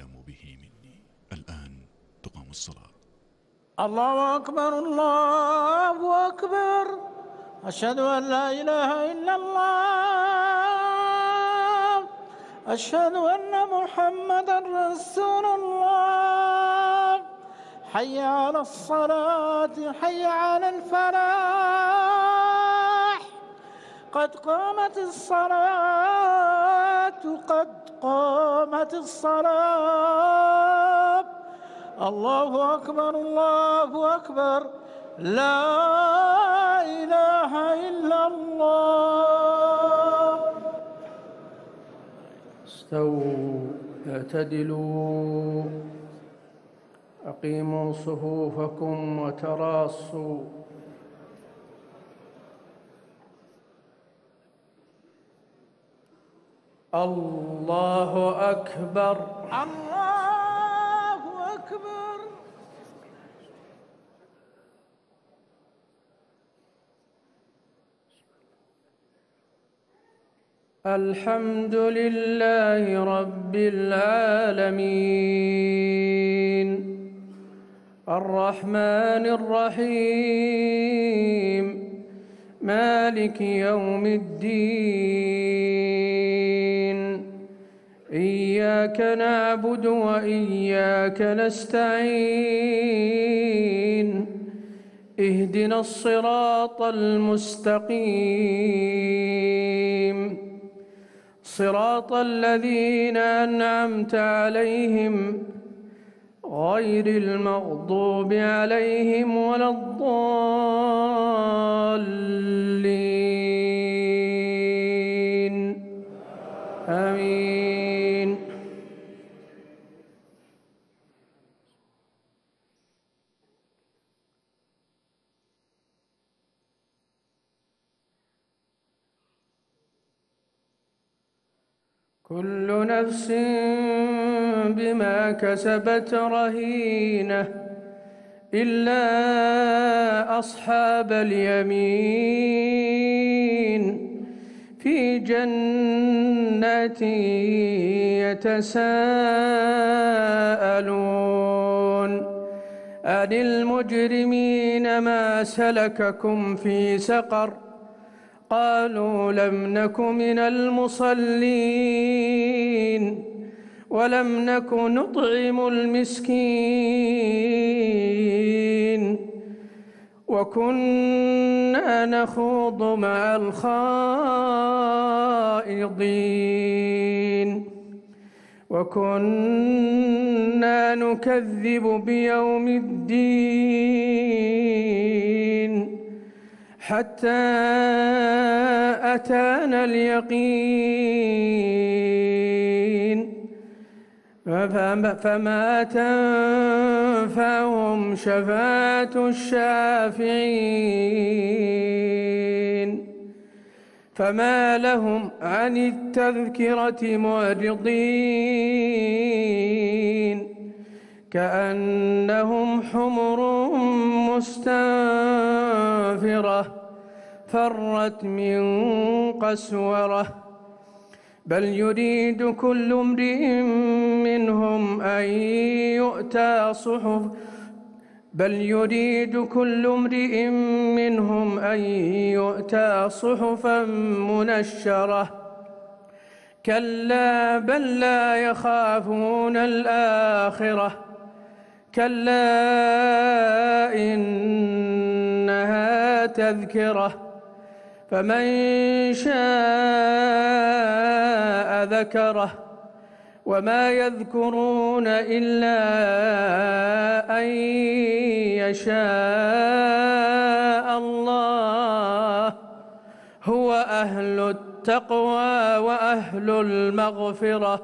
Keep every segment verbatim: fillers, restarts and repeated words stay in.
أعلم به مني. الآن تقام الصلاة. الله أكبر الله أكبر، أشهد أن لا إله إلا الله، أشهد أن محمدا رسول الله. حي على الصلاة، حي على الفلاح، قد قامت الصلاة، قد قامت الصلاة. الله أكبر الله أكبر، لا إله إلا الله. استووا اعتدلوا، أقيموا صفوفكم وتراصوا. الله أكبر الله أكبر. الحمد لله رب العالمين، الرحمن الرحيم، مالك يوم الدين. إياك نعبد وإياك نستعين، اهدنا الصراط المستقيم، صراط الذين أنعمت عليهم غير المغضوب عليهم ولا الضالين. آمين. كل نفس بما كسبت رهينة إلا أصحاب اليمين في جنات يتساءلون عن المجرمين ما سلككم في سقر قالوا لم نك من المصلين ولم نك نطعم المسكين وكنا نخوض مع الخائضين وكنا نكذب بيوم الدين حتى أتانا اليقين فما تنفعهم شفاعة الشافعين فما لهم عن التذكرة معرضين كأنهم حمر مستنفرة فرت من قسورة بل يريد كل امرئ منهم أن يؤتى صحف بل يريد كل امرئ منهم أن يؤتى صحفا منشرة كلا بل لا يخافون الآخرة كلا إنها تذكرة فمن شاء ذكره وما يذكرون إلا أن يشاء الله هو أهل التقوى وأهل المغفرة.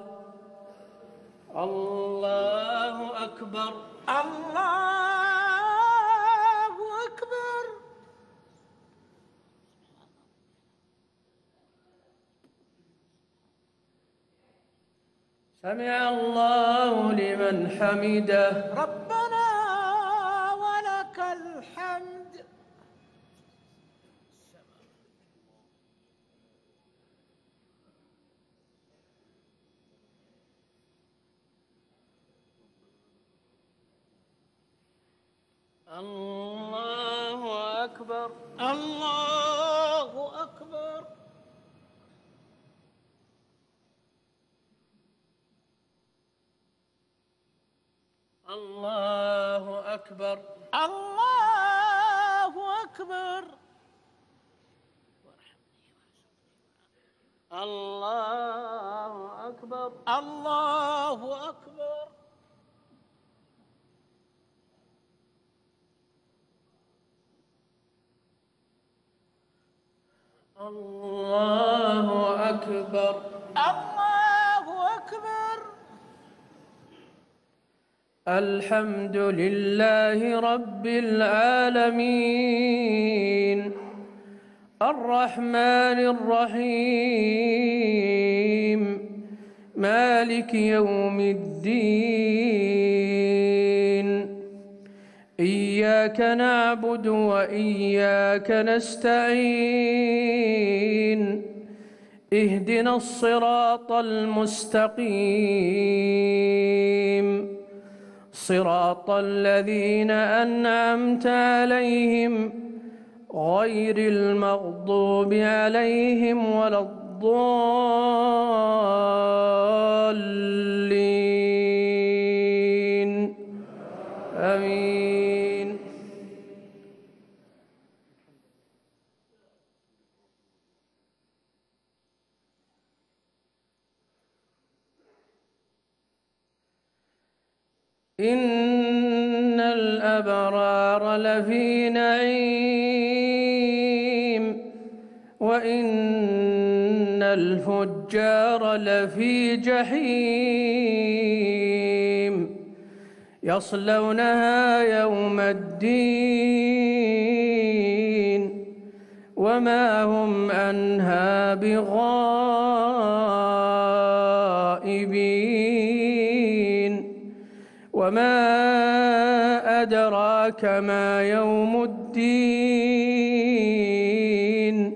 الله أكبر الله أكبر. سمع الله لمن حمده. ربنا ولك الحمد. الله أكبر. الله أكبر. الله أكبر. الله أكبر. الله أكبر. الله أكبر. الله أكبر. الله أكبر. الحمد لله رب العالمين الرحمن الرحيم مالك يوم الدين إياك نعبد وإياك نستعين اهدنا الصراط المستقيم صراط الذين أنعمت عليهم غير المغضوب عليهم ولا الضالين آمين. إن الأبرار لفي نعيم وإن الفجار لفي جحيم يصلونها يوم الدين وما هم عنها بغائبين. وما أدراك ما يوم الدين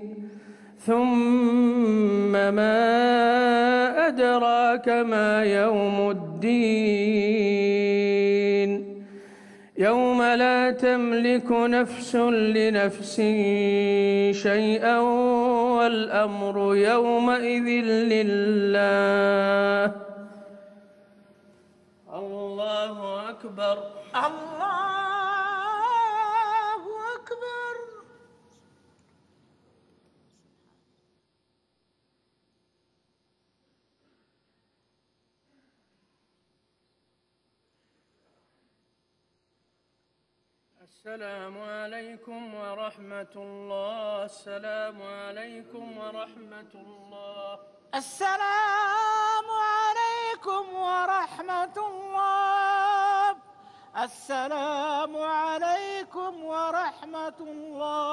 ثم ما أدراك ما يوم الدين يوم لا تملك نفس لنفس شيئا والأمر يومئذ لله. الله أكبر. الله أكبر. السلام عليكم ورحمة الله. السلام عليكم ورحمة الله. السلام عليكم ورحمة الله. السلام عليكم ورحمة الله.